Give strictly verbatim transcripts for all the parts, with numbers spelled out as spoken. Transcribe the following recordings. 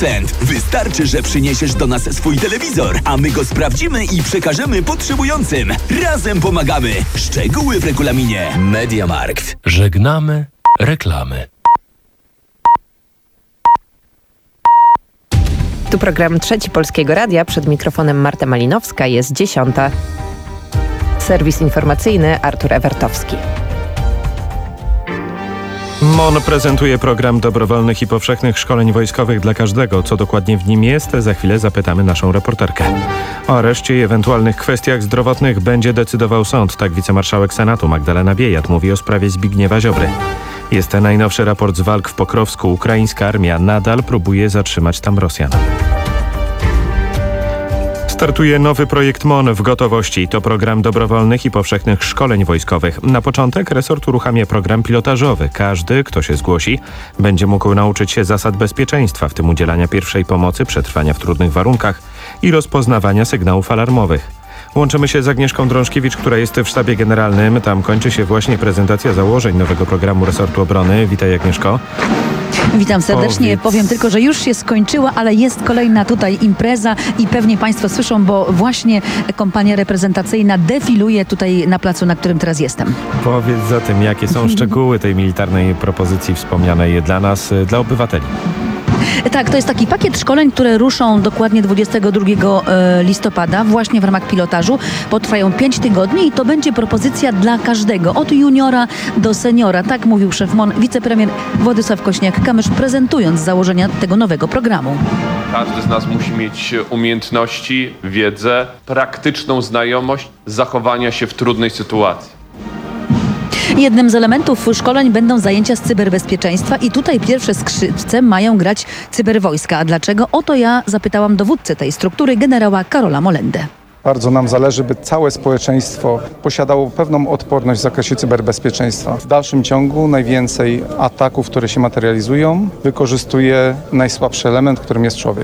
Wystarczy, że przyniesiesz do nas swój telewizor, a my go sprawdzimy i przekażemy potrzebującym. Razem pomagamy. Szczegóły w regulaminie. MediaMarkt. Żegnamy reklamy. Tu program Trzeci Polskiego Radia. Przed mikrofonem Marta Malinowska. Jest dziesiąta. Serwis informacyjny Artur Ewertowski. M O N prezentuje program dobrowolnych i powszechnych szkoleń wojskowych dla każdego. Co dokładnie w nim jest, za chwilę zapytamy naszą reporterkę. O areszcie i ewentualnych kwestiach zdrowotnych będzie decydował sąd. Tak wicemarszałek Senatu Magdalena Biejat mówi o sprawie Zbigniewa Ziobry. Jest najnowszy raport z walk w Pokrowsku. Ukraińska armia nadal próbuje zatrzymać tam Rosjan. Startuje nowy projekt M O N w gotowości. To program dobrowolnych i powszechnych szkoleń wojskowych. Na początek resort uruchamia program pilotażowy. Każdy, kto się zgłosi, będzie mógł nauczyć się zasad bezpieczeństwa, w tym udzielania pierwszej pomocy, przetrwania w trudnych warunkach i rozpoznawania sygnałów alarmowych. Łączymy się z Agnieszką Drążkiewicz, która jest w sztabie generalnym. Tam kończy się właśnie prezentacja założeń nowego programu resortu obrony. Witaj, Agnieszko. Witam serdecznie. Powiedz. Powiem tylko, że już się skończyła, ale jest kolejna tutaj impreza i pewnie Państwo słyszą, bo właśnie kompania reprezentacyjna defiluje tutaj na placu, na którym teraz jestem. Powiedz zatem, jakie są szczegóły tej militarnej propozycji wspomnianej dla nas, dla obywateli. Tak, to jest taki pakiet szkoleń, które ruszą dokładnie dwudziestego drugiego listopada właśnie w ramach pilotażu. Potrwają pięć tygodni i to będzie propozycja dla każdego, od juniora do seniora. Tak mówił szef M O N, wicepremier Władysław Kośniak-Kamysz, prezentując założenia tego nowego programu. Każdy z nas musi mieć umiejętności, wiedzę, praktyczną znajomość zachowania się w trudnej sytuacji. Jednym z elementów szkoleń będą zajęcia z cyberbezpieczeństwa i tutaj pierwsze skrzypce mają grać cyberwojska. A dlaczego? O to ja zapytałam dowódcę tej struktury, generała Karola Molendę. Bardzo nam zależy, by całe społeczeństwo posiadało pewną odporność w zakresie cyberbezpieczeństwa. W dalszym ciągu najwięcej ataków, które się materializują, wykorzystuje najsłabszy element, którym jest człowiek.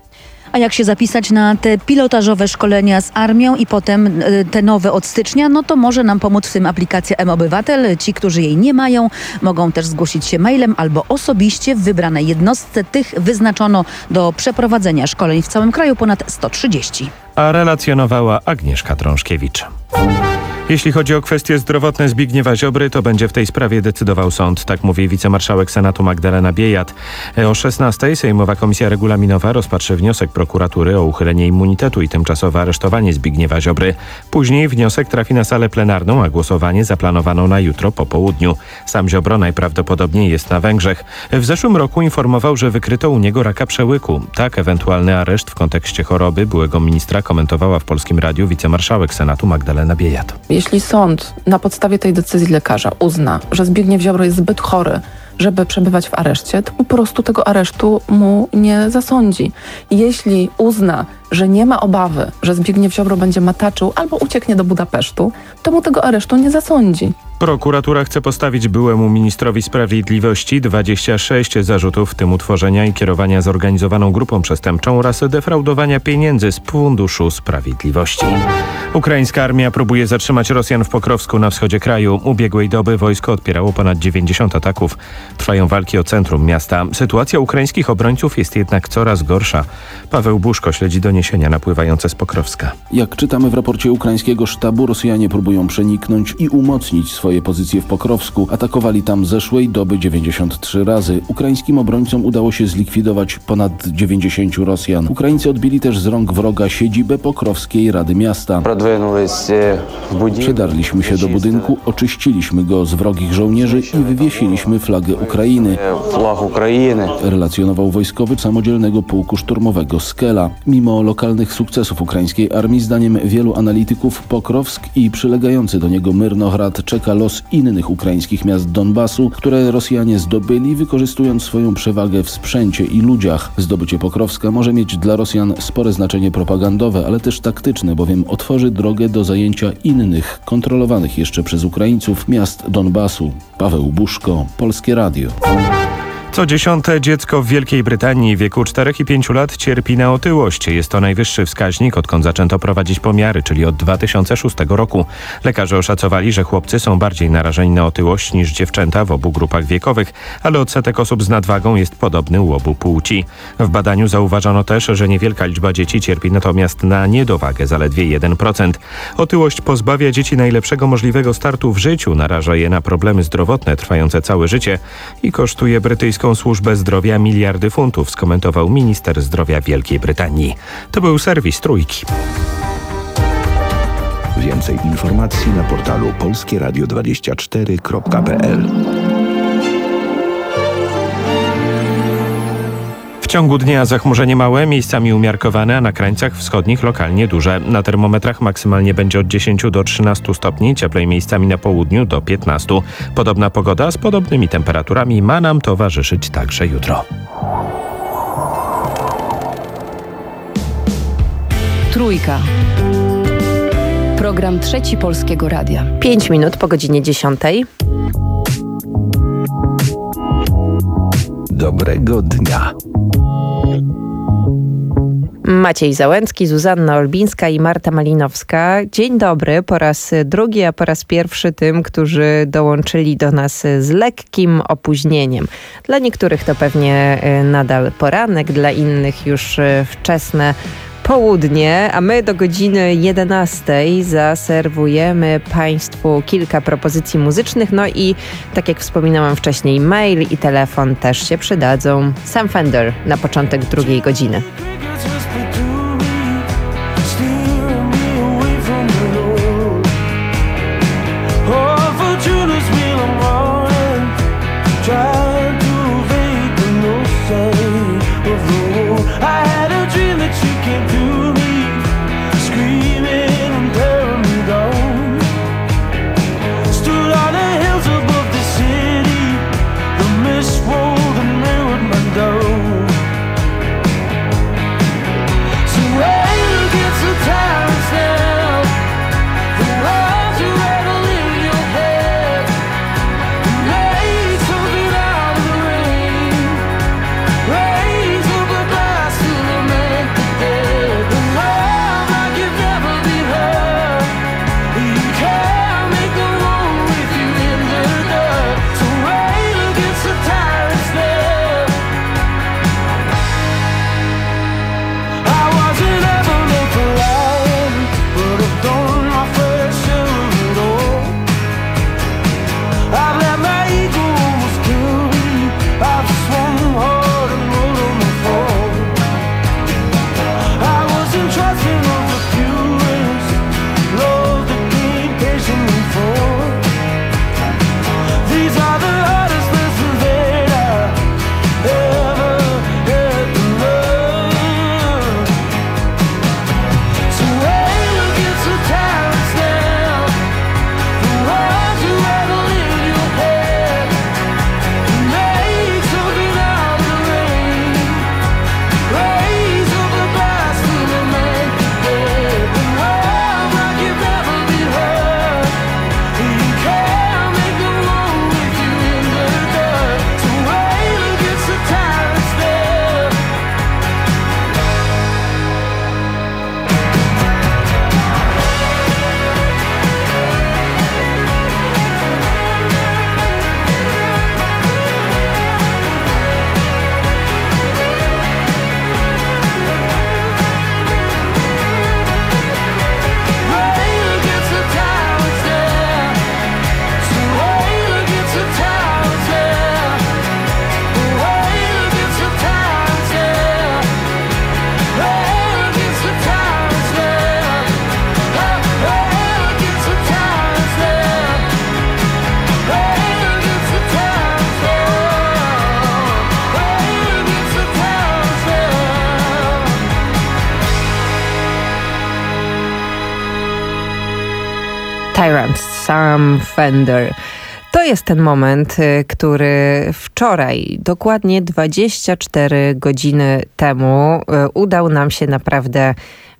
A jak się zapisać na te pilotażowe szkolenia z armią i potem te nowe od stycznia, no to może nam pomóc w tym aplikacja M-Obywatel. Ci, którzy jej nie mają, mogą też zgłosić się mailem albo osobiście w wybranej jednostce. Tych wyznaczono do przeprowadzenia szkoleń w całym kraju ponad sto trzydzieści. A relacjonowała Agnieszka Drążkiewicz. Jeśli chodzi o kwestie zdrowotne Zbigniewa Ziobry, to będzie w tej sprawie decydował sąd. Tak mówi wicemarszałek Senatu Magdalena Biejat. O szesnastej Sejmowa Komisja Regulaminowa rozpatrzy wniosek prokuratury o uchylenie immunitetu i tymczasowe aresztowanie Zbigniewa Ziobry. Później wniosek trafi na salę plenarną, a głosowanie zaplanowano na jutro po południu. Sam Ziobro najprawdopodobniej jest na Węgrzech. W zeszłym roku informował, że wykryto u niego raka przełyku. Tak ewentualny areszt w kontekście choroby byłego ministra komentowała w Polskim Radiu wicemarszałek Senatu Magdalena Biejat. Jeśli sąd na podstawie tej decyzji lekarza uzna, że Zbigniew Ziobro jest zbyt chory, żeby przebywać w areszcie, to po prostu tego aresztu mu nie zasądzi. Jeśli uzna, że nie ma obawy, że Zbigniew Ziobro będzie mataczył albo ucieknie do Budapesztu, to mu tego aresztu nie zasądzi. Prokuratura chce postawić byłemu ministrowi sprawiedliwości dwadzieścia sześć zarzutów, w tym utworzenia i kierowania zorganizowaną grupą przestępczą oraz defraudowania pieniędzy z Funduszu Sprawiedliwości. Ukraińska armia próbuje zatrzymać Rosjan w Pokrowsku na wschodzie kraju. Ubiegłej doby wojsko odpierało ponad dziewięćdziesiąt ataków. Trwają walki o centrum miasta. Sytuacja ukraińskich obrońców jest jednak coraz gorsza. Paweł Buszko śledzi doniesienia napływające z Pokrowska. Jak czytamy w raporcie ukraińskiego sztabu, Rosjanie próbują przeniknąć i umocnić swoje pozycje w Pokrowsku. Atakowali tam zeszłej doby dziewięćdziesiąt trzy razy. Ukraińskim obrońcom udało się zlikwidować ponad dziewięćdziesięciu Rosjan. Ukraińcy odbili też z rąk wroga siedzibę Pokrowskiej Rady Miasta. Przedarliśmy się do budynku, oczyściliśmy go z wrogich żołnierzy i wywiesiliśmy flagę Ukrainy. Relacjonował wojskowy samodzielnego pułku szturmowego Skela. Mimo lokalnych sukcesów ukraińskiej armii, zdaniem wielu analityków, Pokrowsk i przylegający do niego Myrnohrad czeka los innych ukraińskich miast Donbasu, które Rosjanie zdobyli, wykorzystując swoją przewagę w sprzęcie i ludziach. Zdobycie Pokrowska może mieć dla Rosjan spore znaczenie propagandowe, ale też taktyczne, bowiem otworzy drogę do zajęcia innych, kontrolowanych jeszcze przez Ukraińców miast Donbasu. Paweł Buszko, Polskie Radio. Co dziesiąte dziecko w Wielkiej Brytanii w wieku czterech i pięciu lat cierpi na otyłość. Jest to najwyższy wskaźnik, odkąd zaczęto prowadzić pomiary, czyli od dwa tysiące szóstego roku. Lekarze oszacowali, że chłopcy są bardziej narażeni na otyłość niż dziewczęta w obu grupach wiekowych, ale odsetek osób z nadwagą jest podobny u obu płci. W badaniu zauważono też, że niewielka liczba dzieci cierpi natomiast na niedowagę, zaledwie jeden procent. Otyłość pozbawia dzieci najlepszego możliwego startu w życiu, naraża je na problemy zdrowotne trwające całe życie i kosztuje brytyjską Służbę Zdrowia miliardy funtów, skomentował minister zdrowia Wielkiej Brytanii. To był serwis Trójki. Więcej informacji na portalu polskie radio dwadzieścia cztery kropka p l. W ciągu dnia zachmurzenie małe, miejscami umiarkowane, a na krańcach wschodnich lokalnie duże. Na termometrach maksymalnie będzie od dziesięciu do trzynastu stopni, cieplej miejscami na południu do piętnastu. Podobna pogoda z podobnymi temperaturami ma nam towarzyszyć także jutro. Trójka. Program Trzeci Polskiego Radia. Pięć minut po godzinie dziesiątej. Dobrego dnia. Maciej Załęcki, Zuzanna Olbińska i Marta Malinowska. Dzień dobry po raz drugi, a po raz pierwszy tym, którzy dołączyli do nas z lekkim opóźnieniem. Dla niektórych to pewnie nadal poranek, dla innych już wczesne południe, a my do godziny jedenastej zaserwujemy Państwu kilka propozycji muzycznych, no i tak jak wspominałam wcześniej, mail i telefon też się przydadzą. Sam Fender na początek drugiej godziny. Tyrant, Sam Fender. To jest ten moment, który wczoraj, dokładnie dwadzieścia cztery godziny temu, udał nam się naprawdę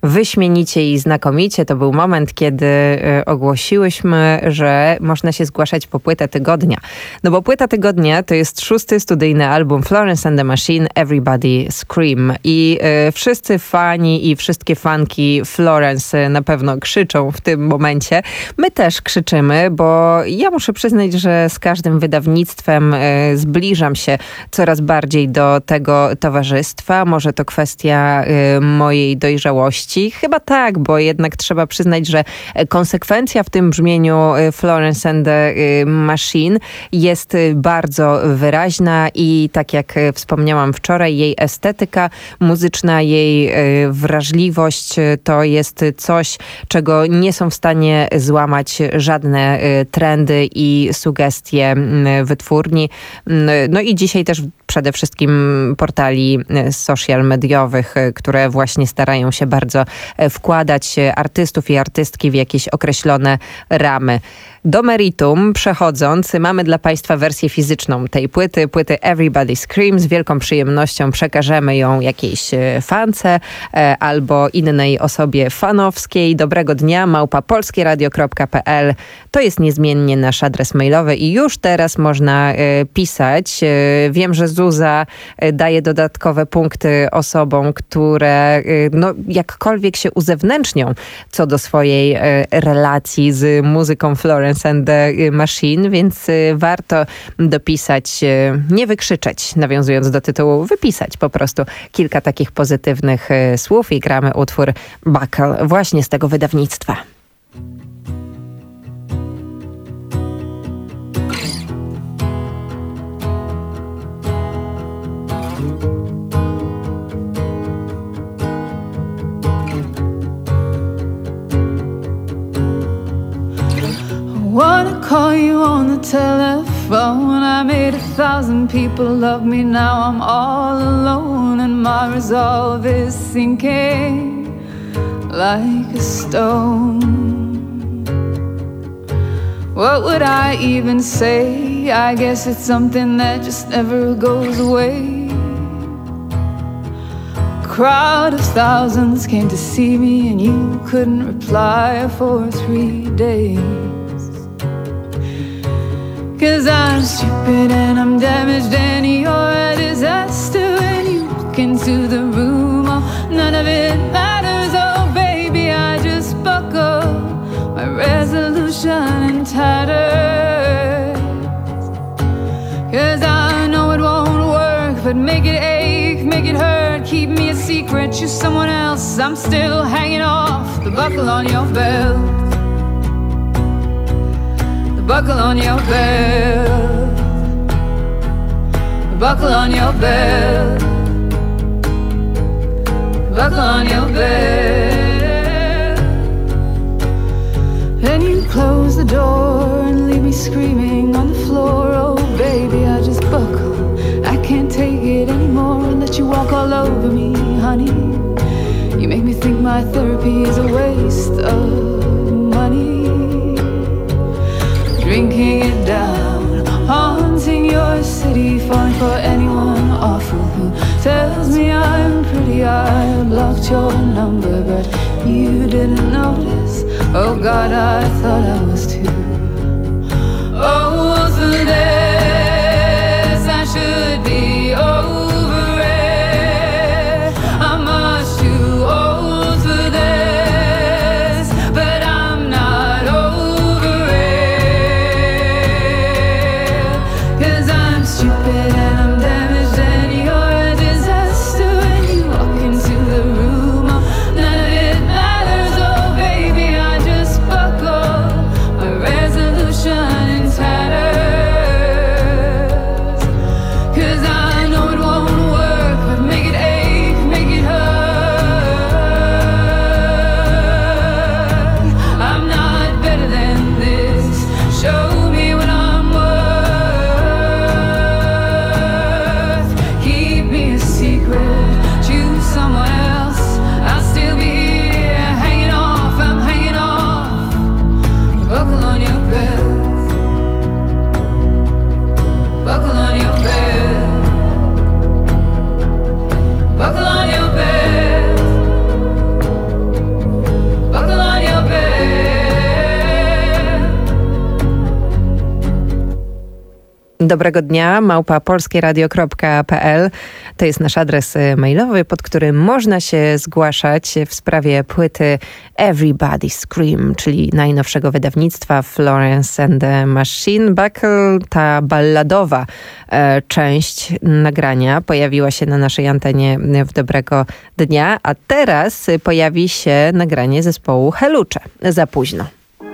wyśmienicie i znakomicie. To był moment, kiedy ogłosiłyśmy, że można się zgłaszać po płytę tygodnia. No bo płyta tygodnia to jest szósty studyjny album Florence and the Machine, Everybody Scream. I y, wszyscy fani i wszystkie fanki Florence na pewno krzyczą w tym momencie. My też krzyczymy, bo ja muszę przyznać, że z każdym wydawnictwem y, zbliżam się coraz bardziej do tego towarzystwa. Może to kwestia y, mojej dojrzałości. Chyba tak, bo jednak trzeba przyznać, że konsekwencja w tym brzmieniu Florence and the Machine jest bardzo wyraźna i tak jak wspomniałam wczoraj, jej estetyka muzyczna, jej wrażliwość to jest coś, czego nie są w stanie złamać żadne trendy i sugestie wytwórni. No i dzisiaj też przede wszystkim portali social mediowych, które właśnie starają się bardzo wkładać artystów i artystki w jakieś określone ramy. Do meritum przechodząc, mamy dla Państwa wersję fizyczną tej płyty, płyty Everybody Scream. Z wielką przyjemnością przekażemy ją jakiejś fance e, albo innej osobie fanowskiej. Dobrego dnia, małpa polskieradio kropka pe el. To jest niezmiennie nasz adres mailowy i już teraz można e, pisać. E, wiem, że Zuza e, daje dodatkowe punkty osobom, które e, no, jakkolwiek się uzewnętrznią co do swojej e, relacji z muzyką Florence and the Machine, więc warto dopisać, nie wykrzyczeć, nawiązując do tytułu, wypisać po prostu kilka takich pozytywnych słów i gramy utwór Buckle właśnie z tego wydawnictwa. Wanna call you on the telephone. I made a thousand people love me. Now I'm all alone and my resolve is sinking like a stone. What would I even say? I guess it's something that just never goes away. A crowd of thousands came to see me and you couldn't reply for three days. Cause I'm stupid and I'm damaged and you're a disaster. When you walk into the room, oh, none of it matters. Oh baby, I just buckle my resolution in tatters. Cause I know it won't work, but make it ache, make it hurt. Keep me a secret, choose someone else. I'm still hanging off the buckle on your belt. Buckle on your belt. Buckle on your belt. Buckle on your belt. Then you close the door and leave me screaming on the floor. Oh baby, I just buckle. I can't take it anymore and let you walk all over me, honey. You make me think my therapy is a waste of money. Drinking it down, haunting your city, falling for anyone awful who tells me I'm pretty. I blocked your number, but you didn't notice. Oh God, I thought I was too. Oh, for this I should be over it. I'm much too old for this, but I'm not over it. Cause I'm stupid and I'm damaged and you're a disaster. When you walk into the room, oh, none of it matters. Oh baby, I just buckle my resolution in tatters. dobrego dnia, małpa polskieradio kropka p l. To jest nasz adres mailowy, pod którym można się zgłaszać w sprawie płyty Everybody Scream, czyli najnowszego wydawnictwa Florence and the Machine. Buckle, ta balladowa e, część nagrania pojawiła się na naszej antenie w dobrego dnia, a teraz pojawi się nagranie zespołu Helucze. Za późno.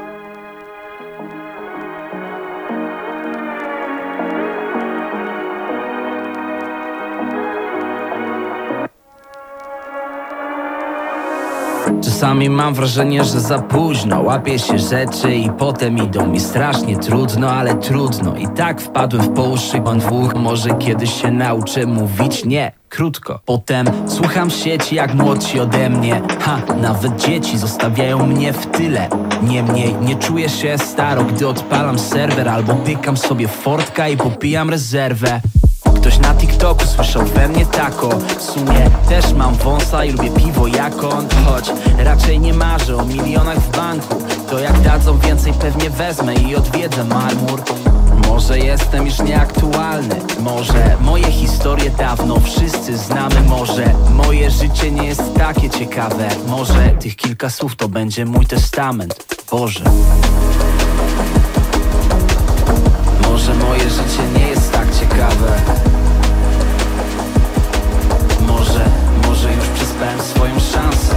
Czasami mam wrażenie, że za późno łapię się rzeczy i potem idą mi strasznie trudno, ale trudno. I tak wpadłem w połuszczy dwóch. Może kiedyś się nauczę mówić nie krótko. Potem słucham sieci jak młodsi ode mnie. Ha, nawet dzieci zostawiają mnie w tyle. Niemniej nie czuję się staro, gdy odpalam serwer albo pykam sobie Fortka i popijam rezerwę. Ktoś na TikToku słyszał we mnie tako. W sumie też mam wąsa i lubię piwo jak on. Choć raczej nie marzę o milionach w banku. To jak dadzą więcej pewnie wezmę i odwiedzę marmur. Może jestem już nieaktualny. Może moje historie dawno wszyscy znamy. Może moje życie nie jest takie ciekawe. Może tych kilka słów to będzie mój testament. Boże, może moje życie nie jest tak ciekawe. Może, może już przespałem swoją szansę.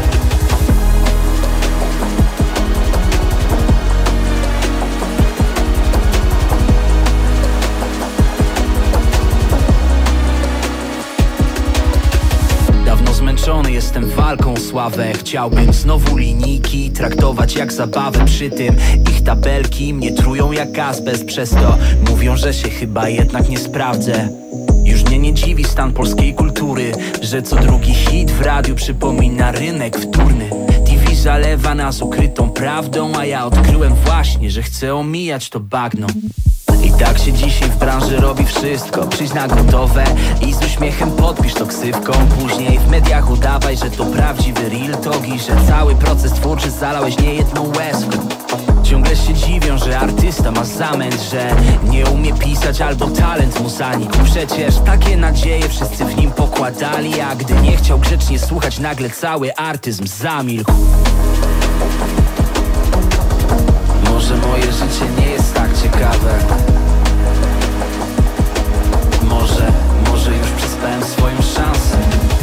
Dawno zmęczony jestem walką o sławę. Chciałbym znowu linijki traktować jak zabawę. Przy tym ich tabelki mnie trują jak azbest. Przez to mówią, że się chyba jednak nie sprawdzę. Już mnie nie dziwi stan polskiej kultury, że co drugi hit w radiu przypomina rynek wtórny. T V zalewa nas ukrytą prawdą, a ja odkryłem właśnie, że chcę omijać to bagno. I tak się dzisiaj w branży robi wszystko. Przyjdź na gotowe i z uśmiechem podpisz to ksywką. Później w mediach udawaj, że to prawdziwy real talk i że cały proces twórczy zalałeś niejedną łezką. Ciągle się dziwią, że artysta ma zamęt, że nie umie pisać albo talent mu zanikł. Przecież takie nadzieje wszyscy w nim pokładali, a gdy nie chciał grzecznie słuchać, nagle cały artyzm zamilkł. Może moje życie nie jest tak ciekawe. Może, może już przespałem swoją szansę.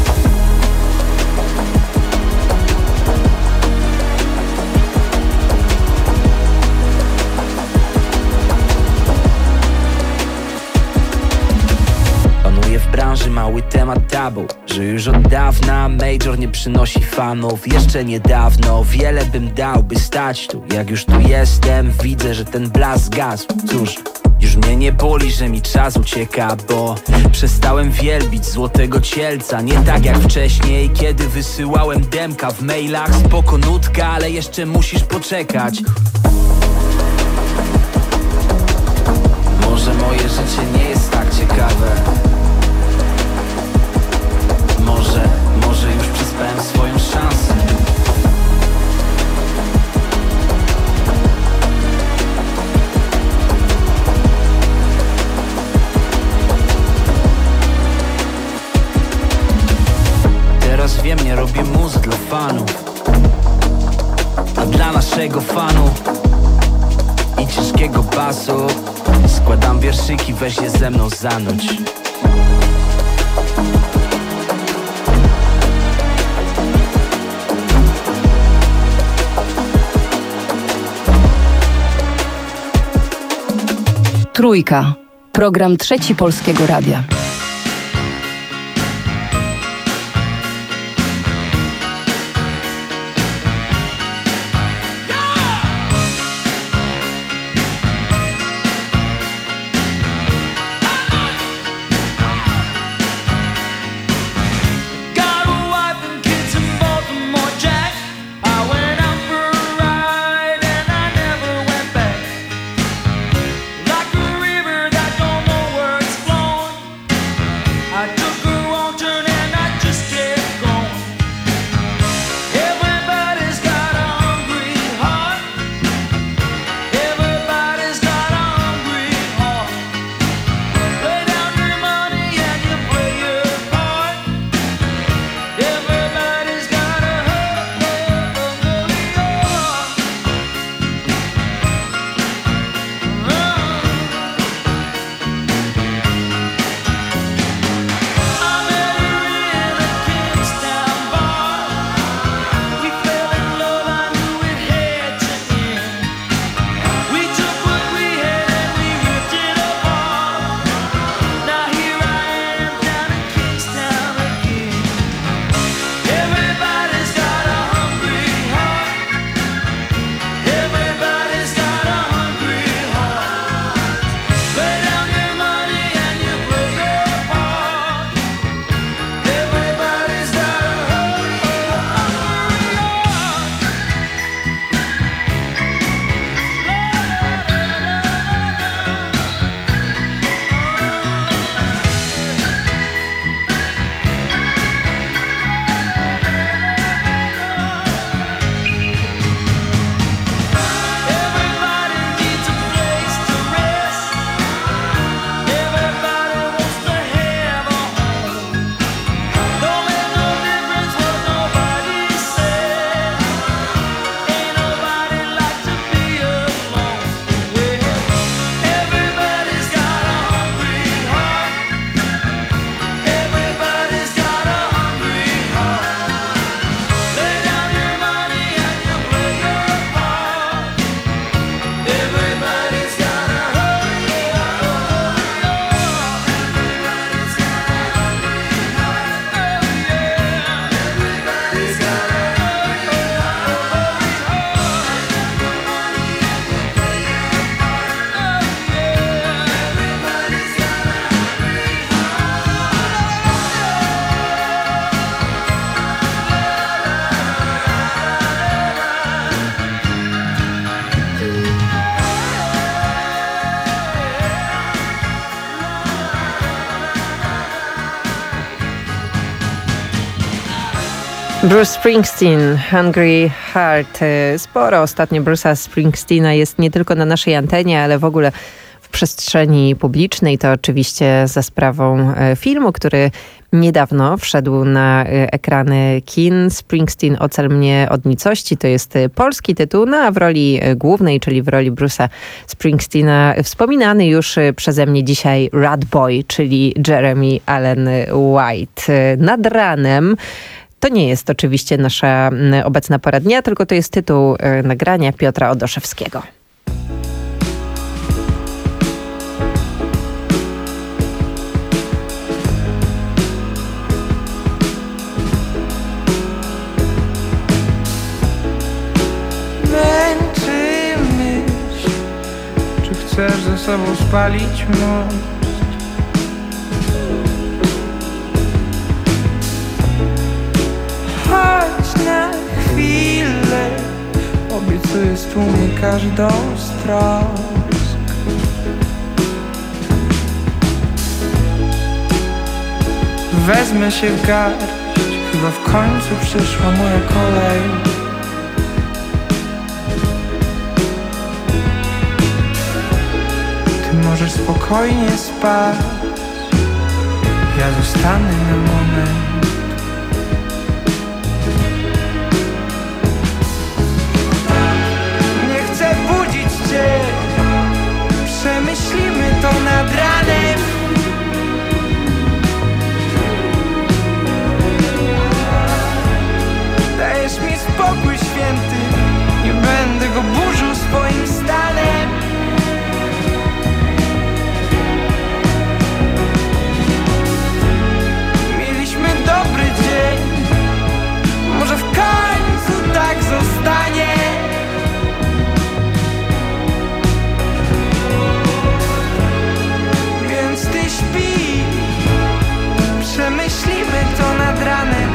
Panuje w branży mały temat tabu, że już od dawna major nie przynosi fanów. Jeszcze niedawno wiele bym dał, by stać tu. Jak już tu jestem, widzę, że ten blask zgasł. Cóż, już mnie nie boli, że mi czas ucieka, bo przestałem wielbić złotego cielca. Nie tak jak wcześniej, kiedy wysyłałem demka w mailach. Spoko nutka, ale jeszcze musisz poczekać. Może moje życie nie jest tak ciekawe. Może, może już przespałem swoją szansę. Teraz wiem, nie robię muzy dla fanów, a dla naszego fanu i ciężkiego basu. Składam wierszyki, weź je ze mną zanuć. Trójka. Program Trzeci Polskiego Radia. Like a river that don't know where it's flowing. Bruce Springsteen, Hungry Heart. Sporo ostatnio Bruce'a Springsteena jest nie tylko na naszej antenie, ale w ogóle w przestrzeni publicznej. To oczywiście za sprawą filmu, który niedawno wszedł na ekrany kin. Springsteen, Ocal mnie od nicości. To jest polski tytuł, no a w roli głównej, czyli w roli Bruce'a Springsteena, wspominany już przeze mnie dzisiaj Rat Boy, czyli Jeremy Allen White. Nad ranem to nie jest oczywiście nasza obecna pora dnia, tylko to jest tytuł nagrania Piotra Odoszewskiego. Męczy myśl, czy chcesz ze sobą spalić most? Chodź na chwilę, obiecuję stłumie każdą z trosk. Wezmę się w garść, chyba w końcu przyszła moja kolej. Ty możesz spokojnie spać, ja zostanę na moment. Przemyślimy to nad ranem. Dajesz mi spokój święty, nie będę go burzył swoim stanem. Mieliśmy dobry dzień, może w końcu tak zostanie. Przemyślimy to nad ranem.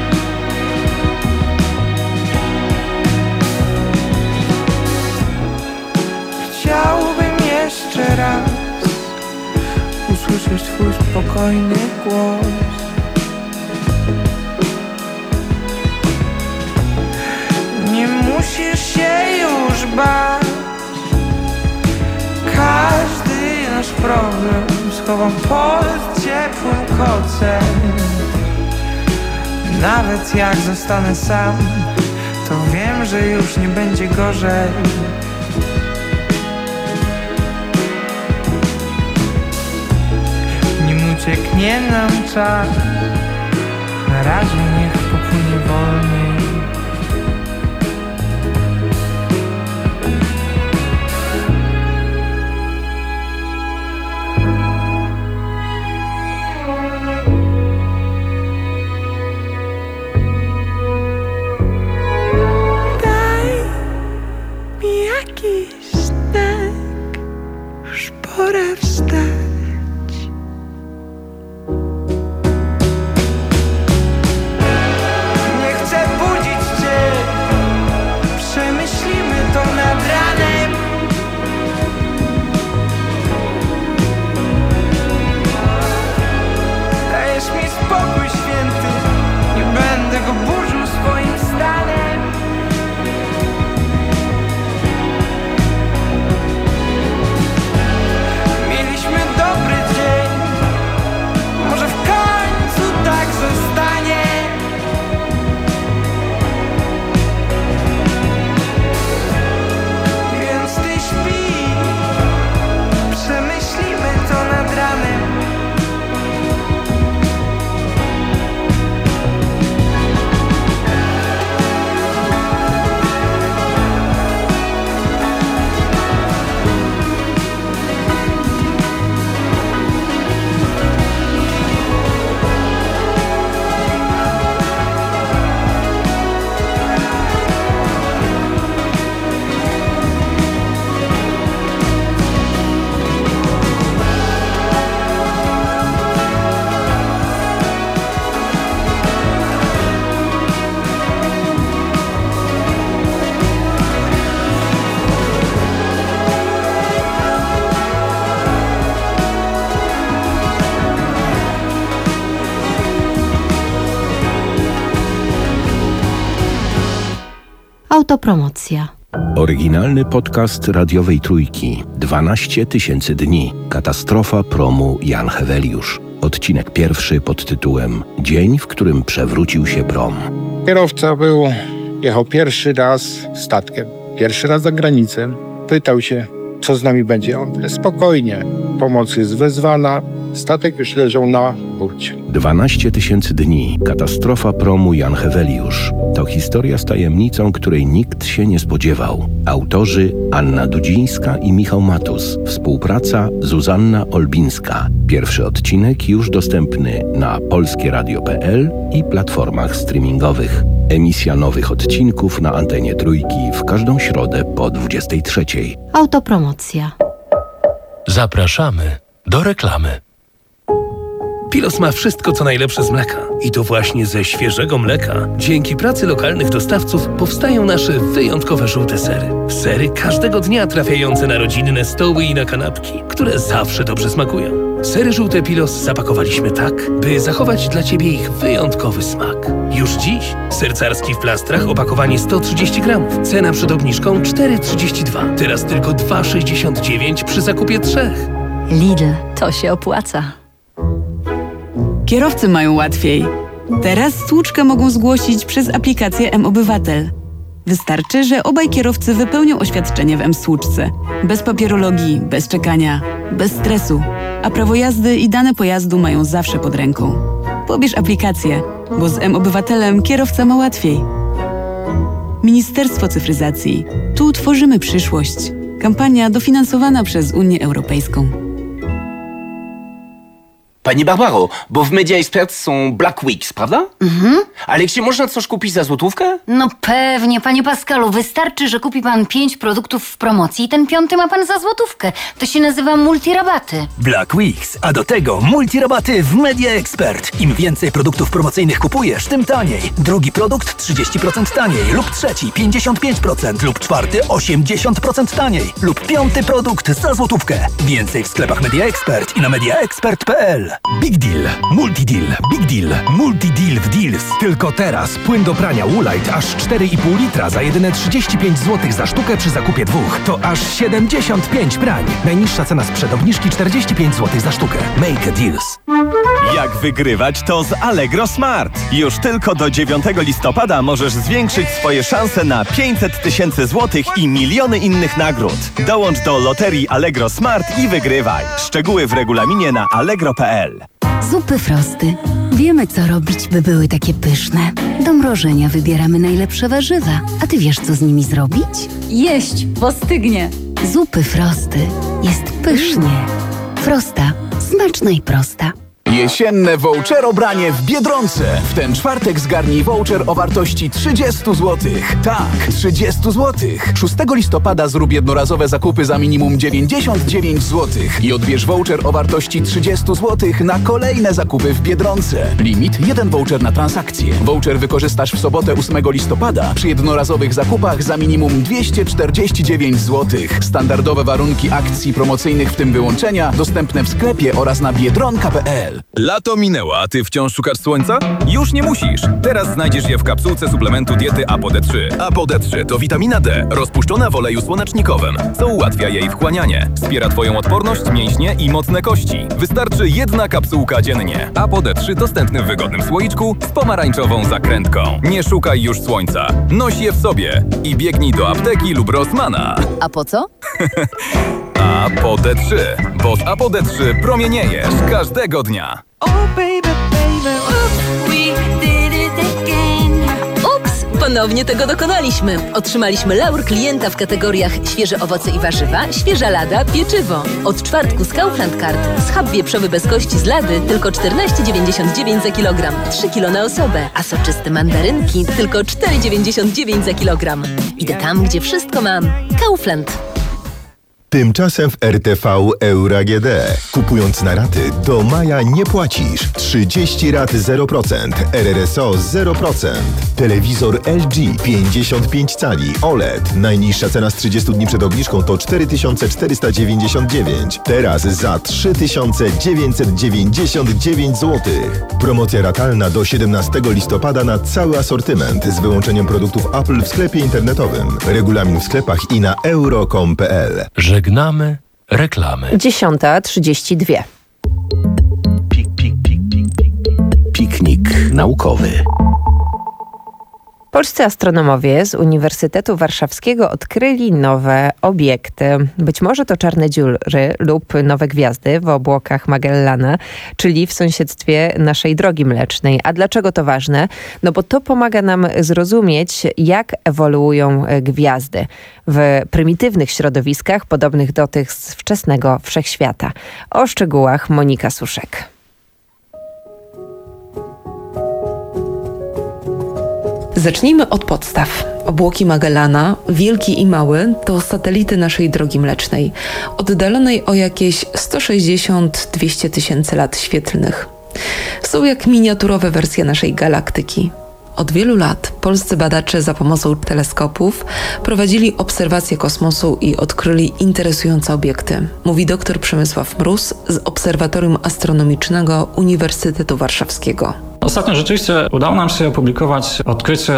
Chciałbym jeszcze raz usłyszeć twój spokojny głos. Nie musisz się już bać. Każdy nasz problem schowam pod ciepłym kocem. Nawet jak zostanę sam, to wiem, że już nie będzie gorzej. Nim ucieknie nam czas, na razie niech popłynie wolniej. Autopromocja. Oryginalny podcast radiowej Trójki. dwanaście tysięcy dni. Katastrofa promu Jan Heweliusz. Odcinek pierwszy pod tytułem Dzień, w którym przewrócił się prom. Kierowca był, jechał pierwszy raz statkiem, pierwszy raz za granicę. Pytał się, co z nami będzie. On spokojnie, pomoc jest wezwana, statek już leżał na burcie. dwanaście tysięcy dni. Katastrofa promu Jan Heweliusz. To historia z tajemnicą, której nikt się nie spodziewał. Autorzy Anna Dudzińska i Michał Matus. Współpraca Zuzanna Olbińska. Pierwszy odcinek już dostępny na polskie radio kropka p l i platformach streamingowych. Emisja nowych odcinków na antenie Trójki w każdą środę po dwudziestej trzeciej. Autopromocja. Zapraszamy do reklamy. Pilos ma wszystko, co najlepsze z mleka. I to właśnie ze świeżego mleka. Dzięki pracy lokalnych dostawców powstają nasze wyjątkowe żółte sery. Sery każdego dnia trafiające na rodzinne stoły i na kanapki, które zawsze dobrze smakują. Sery żółte Pilos zapakowaliśmy tak, by zachować dla Ciebie ich wyjątkowy smak. Już dziś ser carski w plastrach, opakowanie sto trzydzieści gramów. Cena przed obniżką cztery trzydzieści dwa. Teraz tylko dwa sześćdziesiąt dziewięć przy zakupie trzech. Lidl, to się opłaca. Kierowcy mają łatwiej. Teraz stłuczkę mogą zgłosić przez aplikację M-Obywatel. Wystarczy, że obaj kierowcy wypełnią oświadczenie w M-Stłuczce. Bez papierologii, bez czekania, bez stresu. A prawo jazdy i dane pojazdu mają zawsze pod ręką. Pobierz aplikację, bo z M-Obywatelem kierowca ma łatwiej. Ministerstwo Cyfryzacji. Tu tworzymy przyszłość. Kampania dofinansowana przez Unię Europejską. Pani Barbaro, bo w Media Expert są Black Weeks, prawda? Mhm. Ale gdzie można coś kupić za złotówkę? No pewnie, panie Pascalu. Wystarczy, że kupi pan pięć produktów w promocji i ten piąty ma pan za złotówkę. To się nazywa multirabaty. Black Weeks, a do tego multirabaty w Media Expert. Im więcej produktów promocyjnych kupujesz, tym taniej. Drugi produkt trzydzieści procent taniej, lub trzeci pięćdziesiąt pięć procent, lub czwarty osiemdziesiąt procent taniej, lub piąty produkt za złotówkę. Więcej w sklepach Media Expert i na media expert kropka p l. Big Deal, Multi-Deal, Big Deal, Multi-Deal w Deals. Tylko teraz płyn do prania Woolite aż cztery i pół litra za jedyne trzydzieści pięć złotych za sztukę przy zakupie dwóch. To aż siedemdziesiąt pięć prań. Najniższa cena sprzed obniżki czterdzieści pięć złotych za sztukę. Make a Deals. Jak wygrywać, to z Allegro Smart. Już tylko do dziewiątego listopada możesz zwiększyć swoje szanse na pięćset tysięcy złotych i miliony innych nagród. Dołącz do loterii Allegro Smart i wygrywaj. Szczegóły w regulaminie na allegro kropka p l. Zupy Frosty. Wiemy, co robić, by były takie pyszne. Do mrożenia wybieramy najlepsze warzywa. A ty wiesz, co z nimi zrobić? Jeść, bo stygnie. Zupy Frosty. Jest pysznie. Frosta. Smaczna i prosta. Jesienne voucherobranie w Biedronce. W ten czwartek zgarnij voucher o wartości trzydzieści złotych. Tak, trzydzieści złotych. szóstego listopada zrób jednorazowe zakupy za minimum dziewięćdziesiąt dziewięć złotych i odbierz voucher o wartości trzydzieści złotych na kolejne zakupy w Biedronce. Limit jeden voucher na transakcję. Voucher wykorzystasz w sobotę ósmego listopada przy jednorazowych zakupach za minimum dwieście czterdzieści dziewięć złotych. Standardowe warunki akcji promocyjnych, w tym wyłączenia, dostępne w sklepie oraz na biedronka kropka p l. Lato minęło, a ty wciąż szukasz słońca? Już nie musisz! Teraz znajdziesz je w kapsułce suplementu diety A P O D trzy. A P O D trzy to witamina D, rozpuszczona w oleju słonecznikowym, co ułatwia jej wchłanianie. Wspiera twoją odporność, mięśnie i mocne kości. Wystarczy jedna kapsułka dziennie. A P O D trzy dostępny w wygodnym słoiczku z pomarańczową zakrętką. Nie szukaj już słońca. Noś je w sobie i biegnij do apteki lub Rossmana. A po co? A P O D trzy, bo z A P O D trzy promieniejesz każdego dnia. Oh baby, baby, oops, we did it again. Ups, ponownie tego dokonaliśmy. Otrzymaliśmy laur klienta w kategoriach świeże owoce i warzywa, świeża lada, pieczywo. Od czwartku z Kaufland Card. Schab wieprzowy bez kości z lady tylko czternaście dziewięćdziesiąt dziewięć za kilogram. trzy kilo na osobę. A soczyste mandarynki tylko cztery dziewięćdziesiąt dziewięć za kilogram. Idę tam, gdzie wszystko mam. Kaufland. Tymczasem w R T V Euro A G D. Kupując na raty, do maja nie płacisz. trzydzieści rat zero procent, R R S O zero procent. Telewizor L G pięćdziesiąt pięć cali O L E D. Najniższa cena z trzydziestu dni przed obniżką to cztery tysiące czterysta dziewięćdziesiąt dziewięć. Teraz za trzy tysiące dziewięćset dziewięćdziesiąt dziewięć złotych. Promocja ratalna do siedemnastego listopada na cały asortyment z wyłączeniem produktów Apple w sklepie internetowym. Regulamin w sklepach i na euro kropka com kropka p l. Żegnamy reklamy. dziesiąta trzydzieści dwa. Piknik naukowy. Polscy astronomowie z Uniwersytetu Warszawskiego odkryli nowe obiekty. Być może to czarne dziury lub nowe gwiazdy w obłokach Magellana, czyli w sąsiedztwie naszej Drogi Mlecznej. A dlaczego to ważne? No bo to pomaga nam zrozumieć, jak ewoluują gwiazdy w prymitywnych środowiskach podobnych do tych z wczesnego wszechświata. O szczegółach Monika Suszek. Zacznijmy od podstaw. Obłoki Magellana, wielki i mały, to satelity naszej Drogi Mlecznej, oddalonej o jakieś sto sześćdziesiąt do dwustu tysięcy lat świetlnych. Są jak miniaturowe wersje naszej galaktyki. Od wielu lat polscy badacze za pomocą teleskopów prowadzili obserwacje kosmosu i odkryli interesujące obiekty, mówi dr Przemysław Mróz z Obserwatorium Astronomicznego Uniwersytetu Warszawskiego. Ostatnio rzeczywiście udało nam się opublikować odkrycie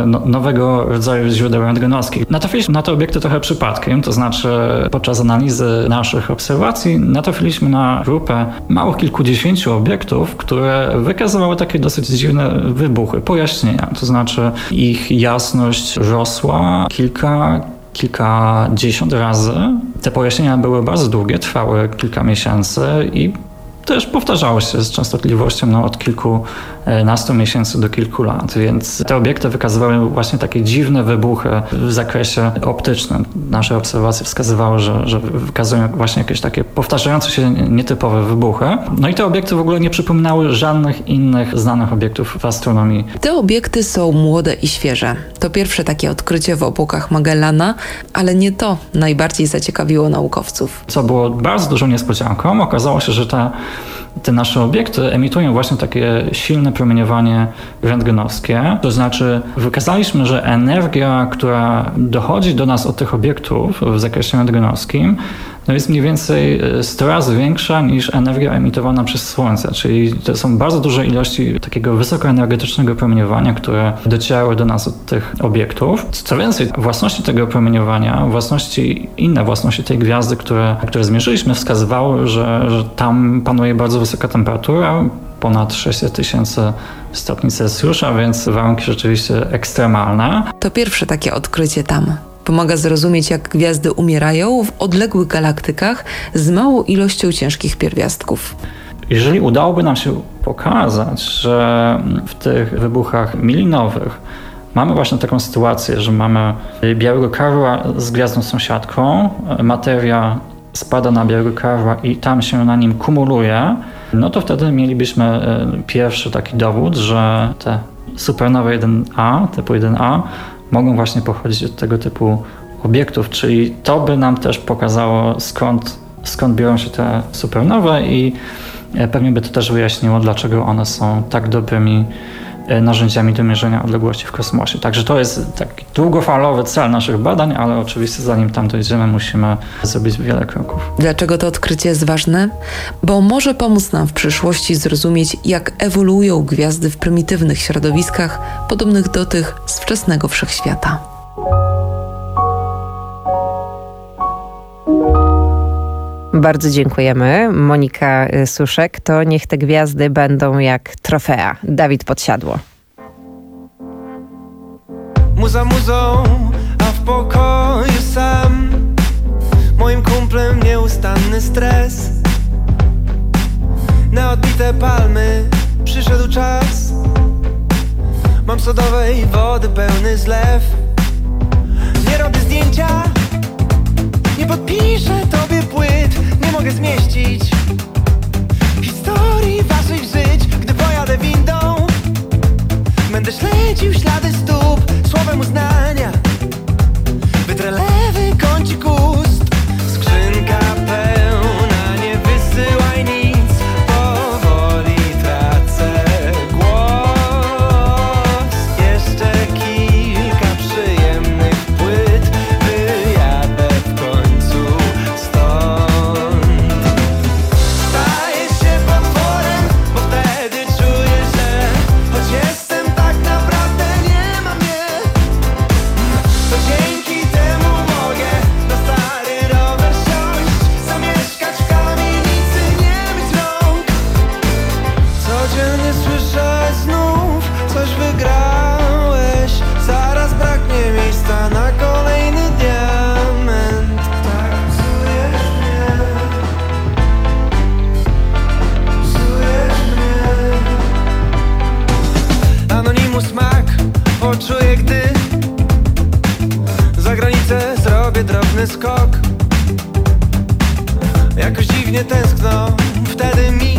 nowego rodzaju źródeł rentgenowskich. Natrafiliśmy na te obiekty trochę przypadkiem, to znaczy podczas analizy naszych obserwacji natrafiliśmy na grupę małych kilkudziesięciu obiektów, które wykazywały takie dosyć dziwne wybuchy, pojaśnienia. To znaczy ich jasność rosła kilka kilkadziesiąt razy. Te pojaśnienia były bardzo długie, trwały kilka miesięcy i też powtarzały się z częstotliwością no, od kilkunastu miesięcy do kilku lat, więc te obiekty wykazywały właśnie takie dziwne wybuchy w zakresie optycznym. Nasze obserwacje wskazywały, że, że wykazują właśnie jakieś takie powtarzające się nietypowe wybuchy. No i te obiekty w ogóle nie przypominały żadnych innych znanych obiektów w astronomii. Te obiekty są młode i świeże. To pierwsze takie odkrycie w obłokach Magellana, ale nie to najbardziej zaciekawiło naukowców. Co było bardzo dużą niespodzianką, okazało się, że te Te nasze obiekty emitują właśnie takie silne promieniowanie rentgenowskie. To znaczy wykazaliśmy, że energia, która dochodzi do nas od tych obiektów w zakresie rentgenowskim, no jest mniej więcej sto razy większa niż energia emitowana przez Słońce. Czyli to są bardzo duże ilości takiego wysokoenergetycznego promieniowania, które docierały do nas od tych obiektów. Co więcej, własności tego promieniowania, własności, inne własności tej gwiazdy, które, które zmierzyliśmy, wskazywały, że, że tam panuje bardzo wysoka temperatura, ponad sześćset tysięcy stopni Celsjusza, więc warunki rzeczywiście ekstremalne. To pierwsze takie odkrycie tam. Pomaga zrozumieć, jak gwiazdy umierają w odległych galaktykach z małą ilością ciężkich pierwiastków. Jeżeli udałoby nam się pokazać, że w tych wybuchach milinowych mamy właśnie taką sytuację, że mamy białego karła z gwiazdą sąsiadką, materia spada na białego karła i tam się na nim kumuluje, no to wtedy mielibyśmy pierwszy taki dowód, że te supernowe jeden A, typu jeden A, mogą właśnie pochodzić od tego typu obiektów, czyli to by nam też pokazało, skąd, skąd biorą się te supernowe i pewnie by to też wyjaśniło, dlaczego one są tak dobrymi narzędziami do mierzenia odległości w kosmosie. Także to jest taki długofalowy cel naszych badań, ale oczywiście zanim tam dojdziemy, musimy zrobić wiele kroków. Dlaczego to odkrycie jest ważne? Bo może pomóc nam w przyszłości zrozumieć, jak ewoluują gwiazdy w prymitywnych środowiskach, podobnych do tych z wczesnego wszechświata. Bardzo dziękujemy. Monika Suszek. To niech te gwiazdy będą jak trofea. Dawid Podsiadło. Muza muzą, a w pokoju sam. Moim kumplem nieustanny stres. Na odbite palmy przyszedł czas. Mam sodowej wody pełny zlew. Nie robię zdjęcia, nie podpiszę tobie płyt, nie mogę zmieścić historii waszych żyć. Gdy pojadę windą, będę śledził ślady stóp słowem uznania. Wytrę lewy kącik ust, skrzynka robię drobny skok. Jakoś dziwnie tęskno wtedy mi,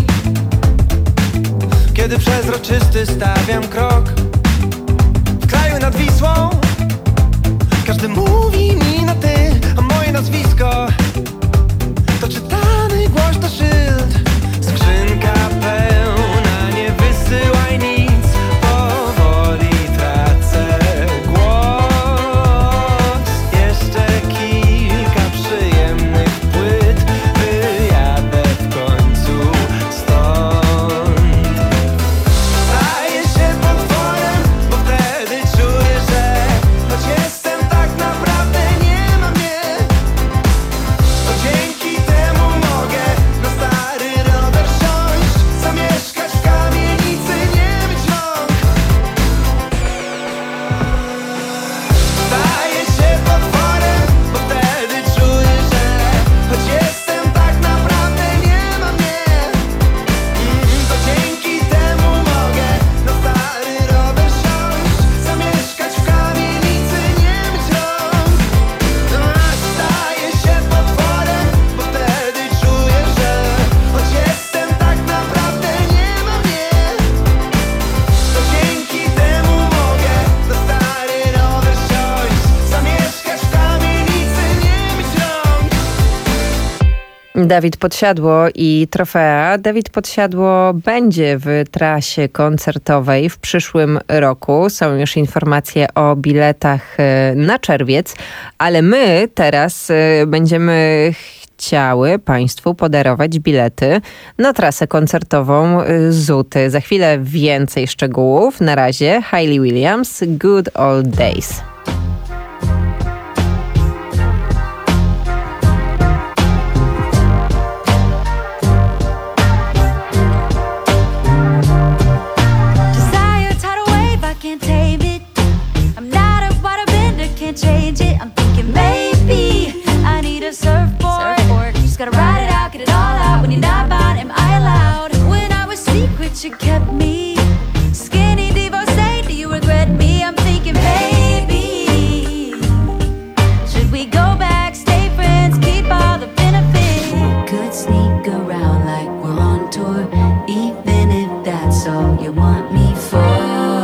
kiedy przezroczysty stawiam krok. W kraju nad Wisłą każdy mówi mi na ty, a moje nazwisko to czytany głośno szyld. Skrzynka pełna, nie wysyłaj nic, powoli tracę głos. Jeszcze kilka przyjemnych płyt, wyjadę w końcu stąd. Staję się potworem, bo wtedy czuję, że choć jestem tak naprawdę nie ma mnie, to dzięki temu mogę na stary rower wsiąść, zamieszkać w kamienicy, nie myć rąk. Staję się potworem, bo wtedy czuję, że choć jestem tak naprawdę nie ma mnie, to dzięki temu mogę na stary rower wsiąść, zamieszkać w kamienicy, nie myć rąk. Staję się potworem, bo wtedy czuję, że choć jestem tak naprawdę nie ma mnie, to dzięki temu mogę na stary rower wsiąść, zamieszkać w kamienicy, nie myć rąk. Dawid Podsiadło i Trofea. Dawid Podsiadło będzie w trasie koncertowej w przyszłym roku. Są już informacje o biletach e, na czerwiec, ale my teraz e, będziemy chciały Państwu podarować bilety na trasę koncertową e, Zuty. Za chwilę więcej szczegółów. Na razie Hayley Williams, Good Old Days. Desire, tidal wave, I can't tame it. I'm not a waterbender, can't change it. I'm thinking maybe I need a surfboard. surfboard. Just gotta ride it out, get it all out. When you're not mine, am I allowed? When I was secret, you kept me. Skinny divorcee, do you regret me? I'm thinking maybe should we go back, stay friends, keep all the benefits? Could sneak around like we're on tour, even if that's all you want me for.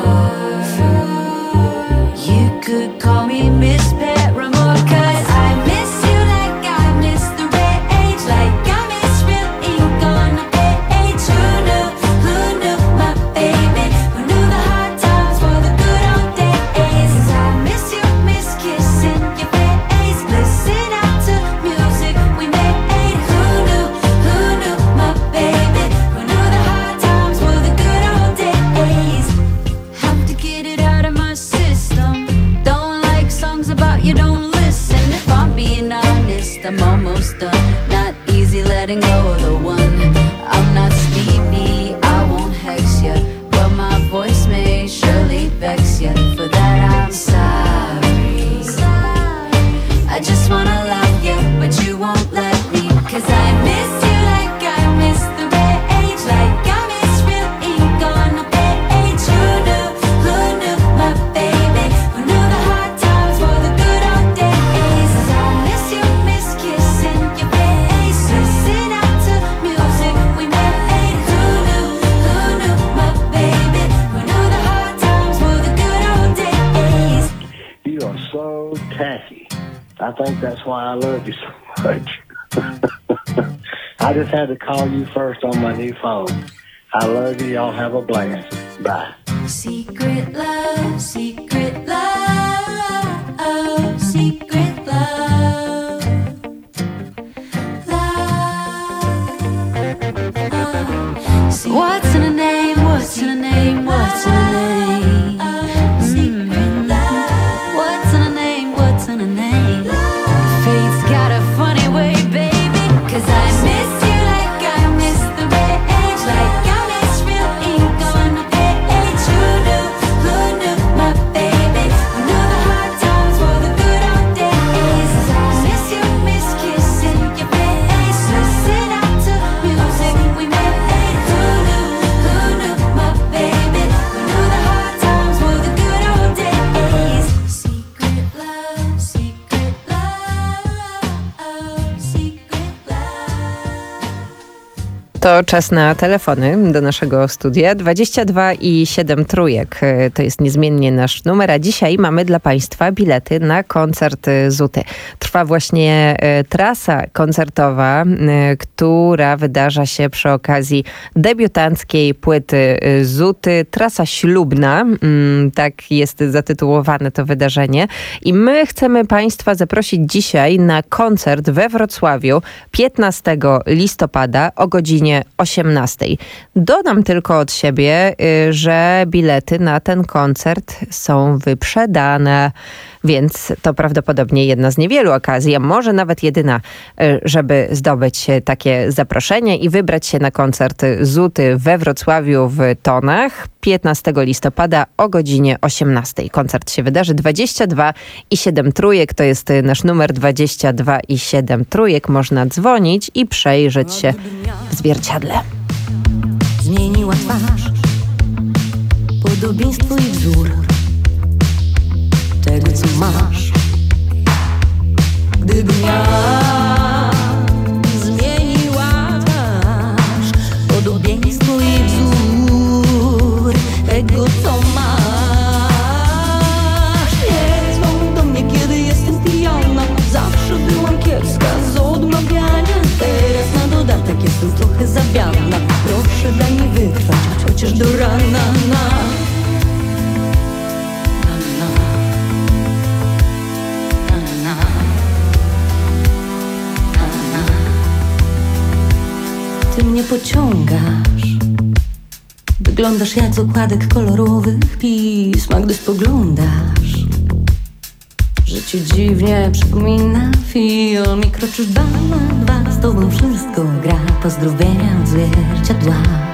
You could call me Miss Paramore, 'cause I miss you like I miss the rage, like I miss real ink on a page. Who knew, who knew my baby, who knew the hard times for the good old days. I miss you, miss kissing your face, listen out to music we made. Who knew, who knew my baby, who knew the hard times for the good old days. Have to get it out of my system. Don't like songs about you, don't listen. If I'm being honest, I'm almost done. Not easy letting go of the one. I'm not sleepy, I won't hex you, but my voice may surely vex you. For that I'm sorry. I just wanna love you, but you won't let me. 'Cause I miss you like I miss the rage, like I miss real ink on a page. Who knew, who knew my baby, who knew the hard times for the good old days. I miss you, miss kissing your face, listen out to music we made. Who knew, who knew my baby, who knew the hard times for the good old days. You are so tacky. I think that's why I love you so much. I just had to call you first on my new phone. I love you. Y'all have a blast. Bye. Secret love, secret love, secret love, love. See, what's in a name? What's in a name? What's in a name? Secret love. What's in a name? What's in a name? Fate's got a funny way, baby. 'Cause I miss you like I miss the rage, like I miss real ink on a page. Who knew, who knew my baby? To czas na telefony do naszego studia. dwadzieścia dwa i siedem trójek to jest niezmiennie nasz numer, a dzisiaj mamy dla Państwa bilety na koncert Zuty. Trwa właśnie trasa koncertowa, która wydarza się przy okazji debiutanckiej płyty Zuty. Trasa ślubna, tak jest zatytułowane to wydarzenie. I my chcemy Państwa zaprosić dzisiaj na koncert we Wrocławiu piętnastego listopada o godzinie osiemnastej. Dodam tylko od siebie, że bilety na ten koncert są wyprzedane, więc to prawdopodobnie jedna z niewielu okazji, a może nawet jedyna, żeby zdobyć takie zaproszenie i wybrać się na koncert Zuty we Wrocławiu w Tonach piętnastego listopada o godzinie osiemnastej. Koncert się wydarzy. dwadzieścia dwa i siedem trójek to jest nasz numer. dwadzieścia dwa i siedem trójek. Można dzwonić i przejrzeć się w zwierciadle. Zmieniła twarz, podobieństwo i wzór tego, co masz. Gdybym ja zmieniła twarz, podobieństwo i wzór tego, co masz. Nie dzwoń do mnie, kiedy jestem pijana. Zawsze byłam kiepska z odmawiania. Teraz na dodatek jestem trochę zawiadna. Proszę, daj mi wytrwać, chociaż do rana. Na. Ty mnie pociągasz. Wyglądasz jak z okładek kolorowych pism, a gdy spoglądasz, życie dziwnie przypomina film i kroczysz dwa na dwa. Z tobą wszystko gra, pozdrowienia od zwierciadła.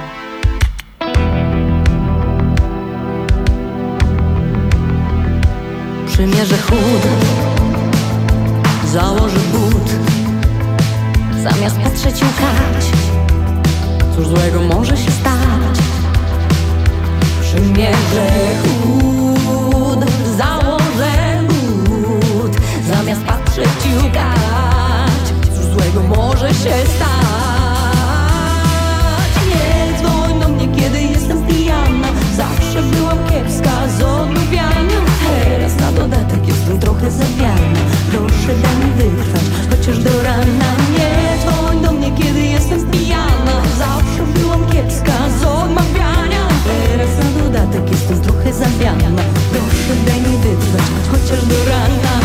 Przymierzę chód, założę but, zamiast patrzeć i łkać. Cóż złego może się stać? Przymierzę chód, założę but, zamiast patrzeć i łkać. Cóż złego może się stać? Nie dzwoń do mnie, kiedy jestem pijana. Zawsze byłam kiepska z odmawiania. Teraz na dodatek jestem trochę zawiana. Proszę, daj mi wytrwać, chociaż do rana. Nie dzwoń do mnie, kiedy jestem pijana. Zawsze byłam kiepska z odmawiania. Teraz na dodatek jestem trochę zawiana. Proszę, daj mi wytrwać, chociaż do rana.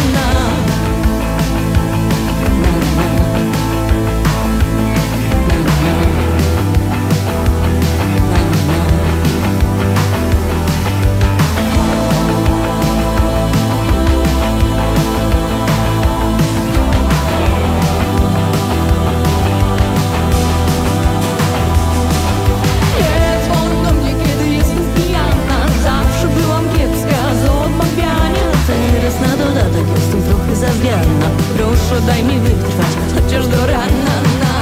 Proszę, daj mi wytrwać, chociaż do rana.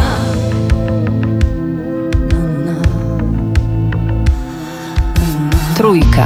Trójka.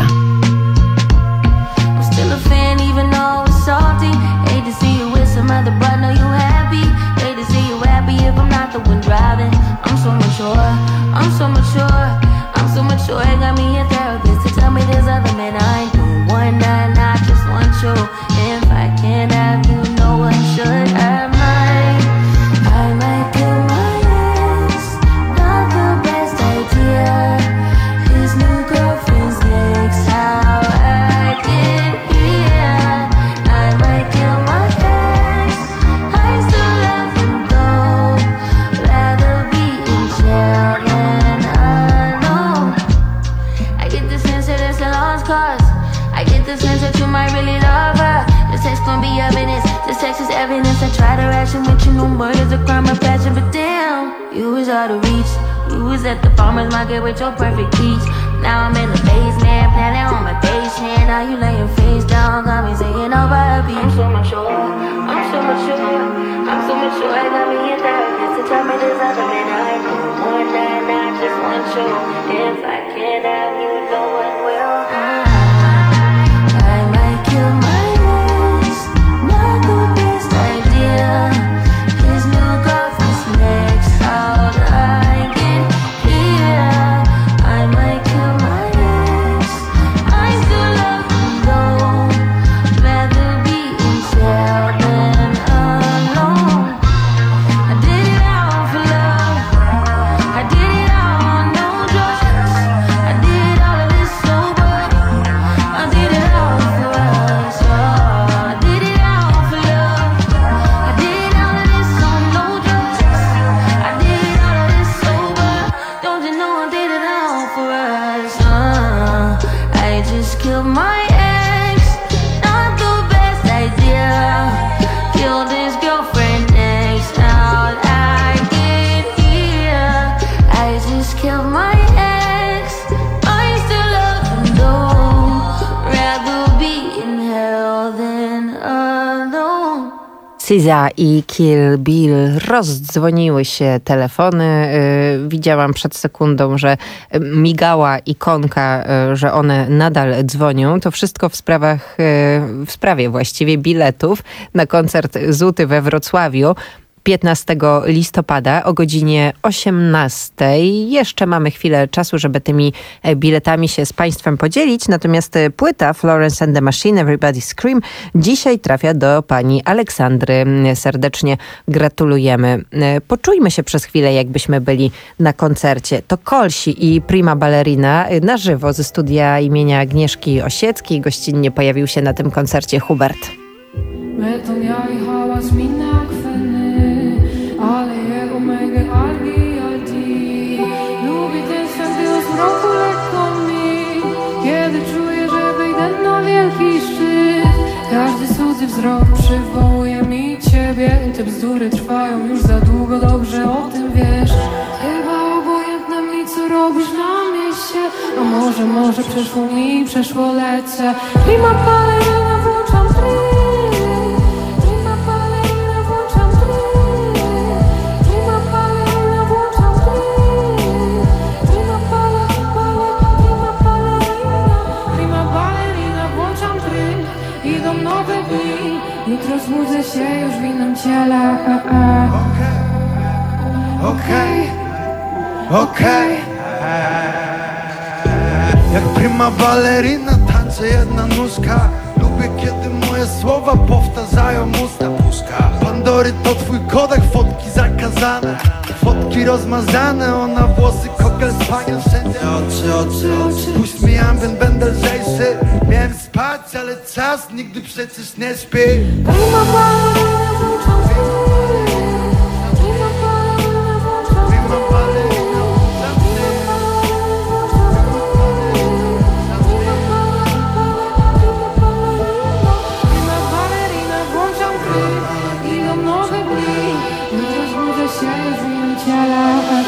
I'm still a fan even though it's salty. Hate to see you with some other, but know you happy. Hate to see you happy if I'm not the one driving. I'm so mature, I'm so mature, I'm so mature. It got me a therapist to tell me there's other men I don't want none. I just want you. If I can't have you, no one should have mine. I might kill my ex, not the best idea. His new girlfriend's next, how I get here. I might kill my ex, I still love him though. Rather be in jail than unknown. I get the sense that it's a lost cause. I get the sense that you might really love her. This text gon' be evidence, this text is evidence. I try to ration with you, no murder's a crime of passion. But damn, you was out of reach. You was at the farmer's market with your perfect peach. Now I'm in the basement, planning on my patient. Now you laying face down, got me saying over a beat. I'm so mature, I'm so mature, I'm so mature. I got me a therapist to tell me there's other men I don't want that. I just want you. If I can't have you, no one will. I might kill my ex, not the best idea. His new girlfriend's next, how'd I get S Z A i Kill Bill. Rozdzwoniły się telefony. Yy, widziałam przed sekundą, że migała ikonka, yy, że one nadal dzwonią. To wszystko w sprawach, yy, w sprawie właściwie biletów na koncert Zuty we Wrocławiu. piętnastego listopada o godzinie osiemnastej. Jeszcze mamy chwilę czasu, żeby tymi biletami się z Państwem podzielić. Natomiast płyta Florence and the Machine, Everybody Scream, dzisiaj trafia do pani Aleksandry. Serdecznie gratulujemy. Poczujmy się przez chwilę, jakbyśmy byli na koncercie. To Kolsi i Prima Ballerina na żywo ze studia imienia Agnieszki Osieckiej. Gościnnie pojawił się na tym koncercie Hubert. Beton, ja i hałas, minne akweny, ale jego mega algi, algi. Lubi ten świat z mroku lekko mi, kiedy czuję, że wyjdę na wielki szczyt. Każdy cudzy wzrok przywołuje mi ciebie. Te bzdury trwają już za długo, dobrze o tym wiesz. Chyba obojętne mi, co robisz na mieście. A może, może przeszło mi, przeszło lecę. Prima ballerina, włączam tryb. Jutro zbudzę się już w innym ciele. Okej, okej. Jak prima ballerina tańczy jedna nóżka. Lubię, kiedy moje słowa powtarzają usta. Pandory to twój kodek, fotki zakazane, fotki rozmazane, ona włosy, kokel, spaniel, wszędzie oczy, oczy, oczy. Puść mi ambient, będę lżejszy. Miałem spać, ale czas nigdy przecież nie śpi. Prima ballerina, włączam tryb. Prima ballerina, włączam tryb. Prima ballerina, włączam tryb. Prima ballerina, włączam tryb. Idą nowe dni. Jutro zbudzę się już w innym ciele.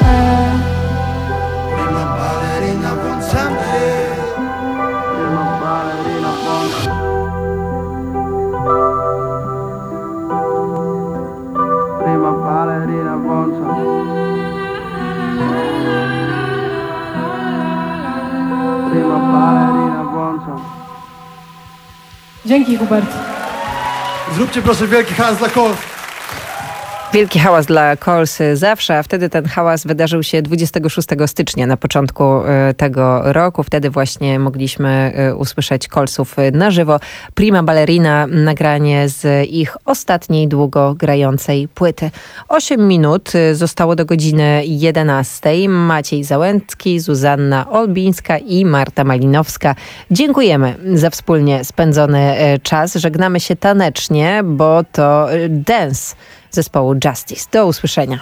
Prima ballerina, włączam tryb. Prima ballerina, włączam. Prima ballerina, włączam. Prima ballerina, włączam. Dzięki, Hubert. Zróbcie proszę wielki hałas dla Kols. Wielki hałas dla Kols zawsze, a wtedy ten hałas wydarzył się dwudziestego szóstego stycznia na początku tego roku. Wtedy właśnie mogliśmy usłyszeć Kolsów na żywo. Prima Ballerina, nagranie z ich ostatniej długo grającej płyty. Osiem minut zostało do godziny jedenastej. Maciej Załęcki, Zuzanna Olbińska i Marta Malinowska. Dziękujemy za wspólnie spędzony czas. Żegnamy się tanecznie, bo to dance zespołu Justice. Do usłyszenia.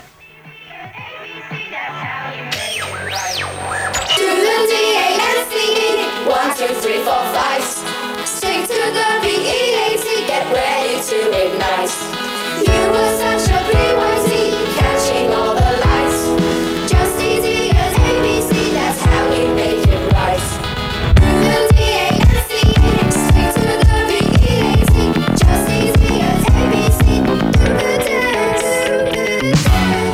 Just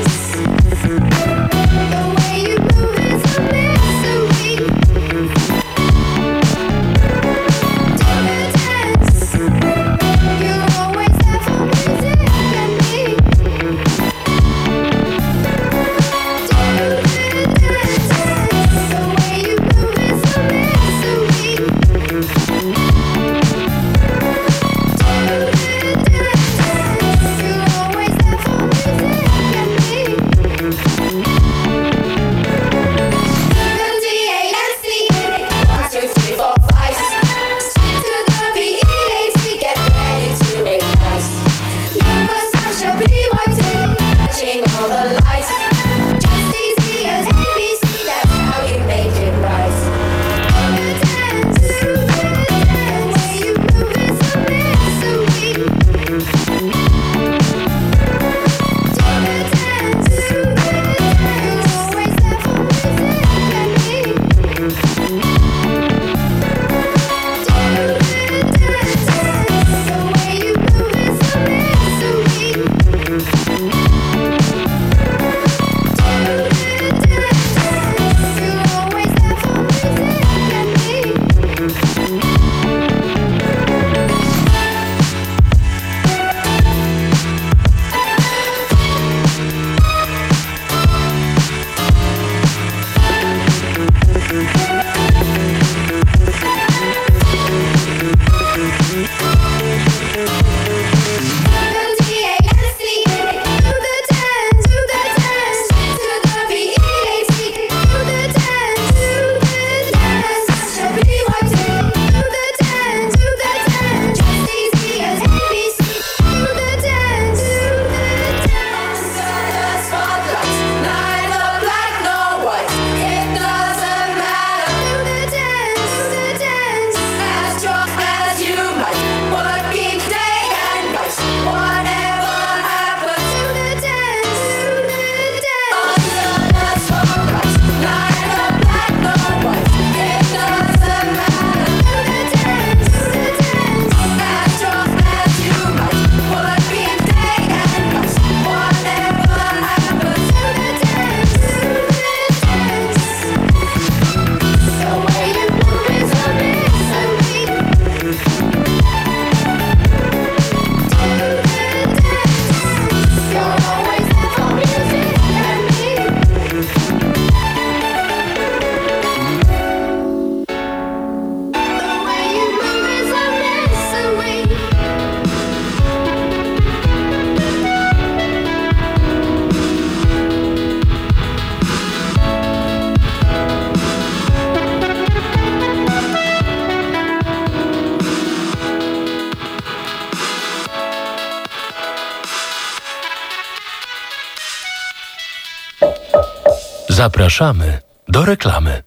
Zapraszamy do reklamy.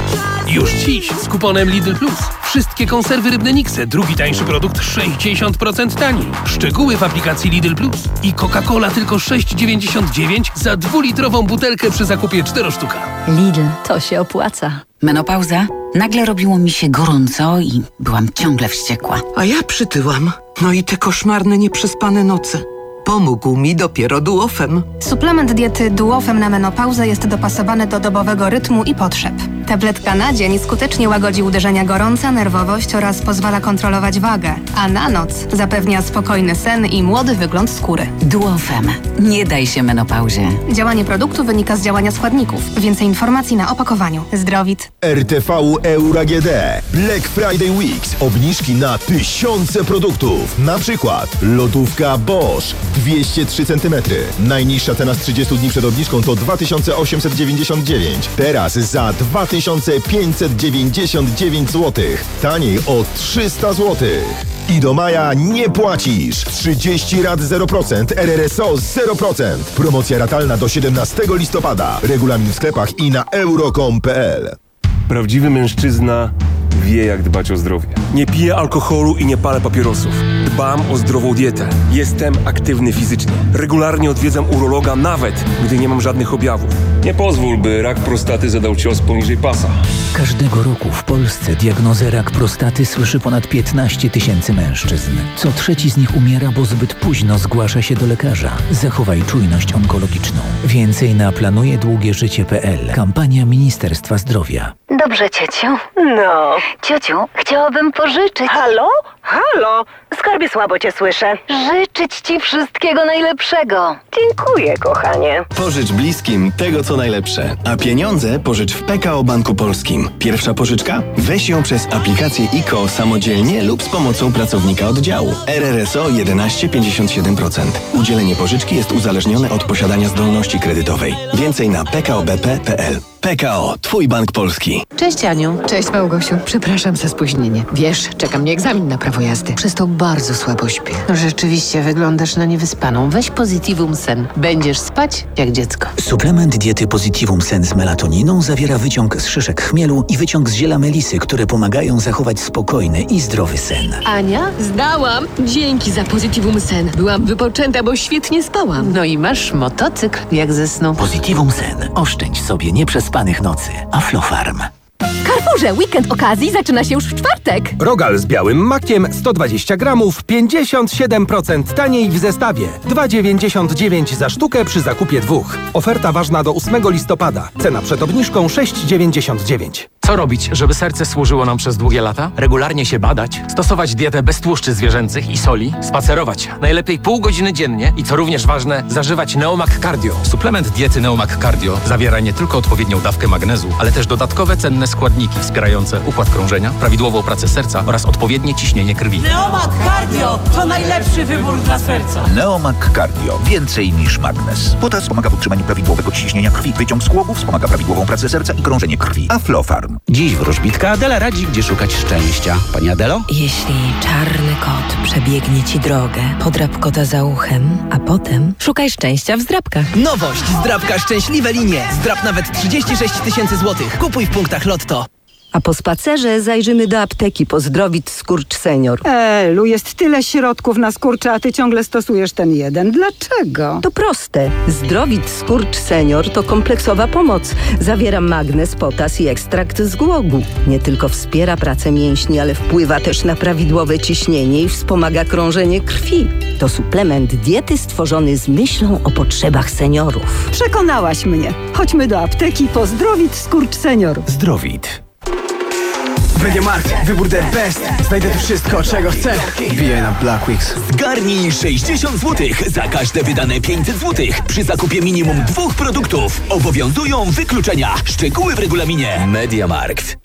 Już dziś z kuponem Lidl Plus. Wszystkie konserwy rybne Nixe, drugi tańszy produkt sześćdziesiąt procent taniej. Szczegóły w aplikacji Lidl Plus. I Coca-Cola tylko sześć dziewięćdziesiąt dziewięć za dwulitrową butelkę przy zakupie cztery sztuka. Lidl, to się opłaca. Menopauza? Nagle robiło mi się gorąco i byłam ciągle wściekła. A ja przytyłam. No i te koszmarne, nieprzespane noce. Pomógł mi dopiero Duofem. Suplement diety Duofem na menopauzę jest dopasowany do dobowego rytmu i potrzeb. Tabletka na dzień skutecznie łagodzi uderzenia gorąca, nerwowość oraz pozwala kontrolować wagę, a na noc zapewnia spokojny sen i młody wygląd skóry. Duofem. Nie daj się menopauzie. Działanie produktu wynika z działania składników. Więcej informacji na opakowaniu. Zdrowit. R T V Euro A G D. Black Friday Weeks. Obniżki na tysiące produktów. Na przykład lodówka Bosch dwieście trzy centymetry. Najniższa cena z trzydziestu dni przed obniżką to dwa tysiące osiemset dziewięćdziesiąt dziewięć. Teraz za dwa tysiące pięćset dziewięćdziesiąt dziewięć złotych. Taniej o trzysta złotych. I do maja nie płacisz. trzydzieści rat zero procent, R R S O zero procent. Promocja ratalna do siedemnastego listopada. Regulamin w sklepach i na euro kropka com kropka p l. Prawdziwy mężczyzna wie, jak dbać o zdrowie. Nie piję alkoholu i nie palę papierosów. Dbam o zdrową dietę. Jestem aktywny fizycznie. Regularnie odwiedzam urologa, nawet gdy nie mam żadnych objawów. Nie pozwól, by rak prostaty zadał cios poniżej pasa. Każdego roku w Polsce diagnozę rak prostaty słyszy ponad piętnaście tysięcy mężczyzn. Co trzeci z nich umiera, bo zbyt późno zgłasza się do lekarza. Zachowaj czujność onkologiczną. Więcej na planuje długie życie kropka p l. Kampania Ministerstwa Zdrowia. Dobrze, ciociu. No. Ciociu, chciałabym pożyczyć. Halo? Halo? Skarbie, słabo cię słyszę. Życzyć ci wszystkiego najlepszego. Dziękuję, kochanie. Pożycz bliskim tego, co najlepsze. A pieniądze pożycz w P K O Banku Polskim. Pierwsza pożyczka? Weź ją przez aplikację I K O samodzielnie lub z pomocą pracownika oddziału. R R S O jedenaście przecinek pięćdziesiąt siedem procent. Udzielenie pożyczki jest uzależnione od posiadania zdolności kredytowej. Więcej na p k o b p kropka p l. P K O. Twój bank polski. Cześć, Aniu. Cześć, Małgosiu. Przepraszam za spóźnienie. Wiesz, czeka mnie egzamin na prawo jazdy. Przez to bardzo słabo śpię. Rzeczywiście wyglądasz na niewyspaną. Weź Positivum Sen. Będziesz spać jak dziecko. Suplement diety Positivum Sen z melatoniną zawiera wyciąg z szyszek chmielu i wyciąg z ziela melisy, które pomagają zachować spokojny i zdrowy sen. Ania, zdałam. Dzięki za Positivum Sen. Byłam wypoczęta, bo świetnie spałam. No i masz motocykl jak ze snu. Positivum Sen. Oszczędź sobie nieprzespanych nocy. Aflofarm. Carrefourze, weekend okazji zaczyna się już w czwartek. Rogal z białym makiem sto dwadzieścia gramów, pięćdziesiąt siedem procent taniej w zestawie. dwa dziewięćdziesiąt dziewięć za sztukę przy zakupie dwóch. Oferta ważna do ósmego listopada. Cena przed obniżką sześć dziewięćdziesiąt dziewięć. Co robić, żeby serce służyło nam przez długie lata? Regularnie się badać, stosować dietę bez tłuszczy zwierzęcych i soli, spacerować najlepiej pół godziny dziennie i co również ważne, zażywać Neomak Cardio. Suplement diety Neomak Cardio zawiera nie tylko odpowiednią dawkę magnezu, ale też dodatkowe cenne składniki wspierające układ krążenia, prawidłową pracę serca oraz odpowiednie ciśnienie krwi. Neomak Cardio to najlepszy wybór dla serca. Neomak Cardio. Więcej niż magnez. Potas pomaga w utrzymaniu prawidłowego ciśnienia krwi. Wyciąg z kłobów wspomaga prawidłową pracę serca i krążenie krwi. Aflofarm. Dziś wróżbitka Adela radzi, gdzie szukać szczęścia. Pani Adelo? Jeśli czarny kot przebiegnie ci drogę, podrap kota za uchem, a potem szukaj szczęścia w zdrabkach. Nowość! Zdrabka Szczęśliwe Linie. Zdrab nawet trzydzieści sześć tysięcy złotych. Kupuj w punktach Lotto. A po spacerze zajrzymy do apteki po Zdrowit Skurcz Senior. Elu, jest tyle środków na skurcze, a ty ciągle stosujesz ten jeden. Dlaczego? To proste. Zdrowit Skurcz Senior to kompleksowa pomoc. Zawiera magnez, potas i ekstrakt z głogu. Nie tylko wspiera pracę mięśni, ale wpływa też na prawidłowe ciśnienie i wspomaga krążenie krwi. To suplement diety stworzony z myślą o potrzebach seniorów. Przekonałaś mnie. Chodźmy do apteki po Zdrowit Skurcz Senior. Zdrowit. W MediaMarkt wybór the best. Znajdę tu wszystko, czego chcę. Wbijaj na Black Weeks. Zgarnij sześćdziesiąt złotych za każde wydane pięćset złotych przy zakupie minimum dwóch produktów. Obowiązują wykluczenia. Szczegóły w regulaminie. MediaMarkt.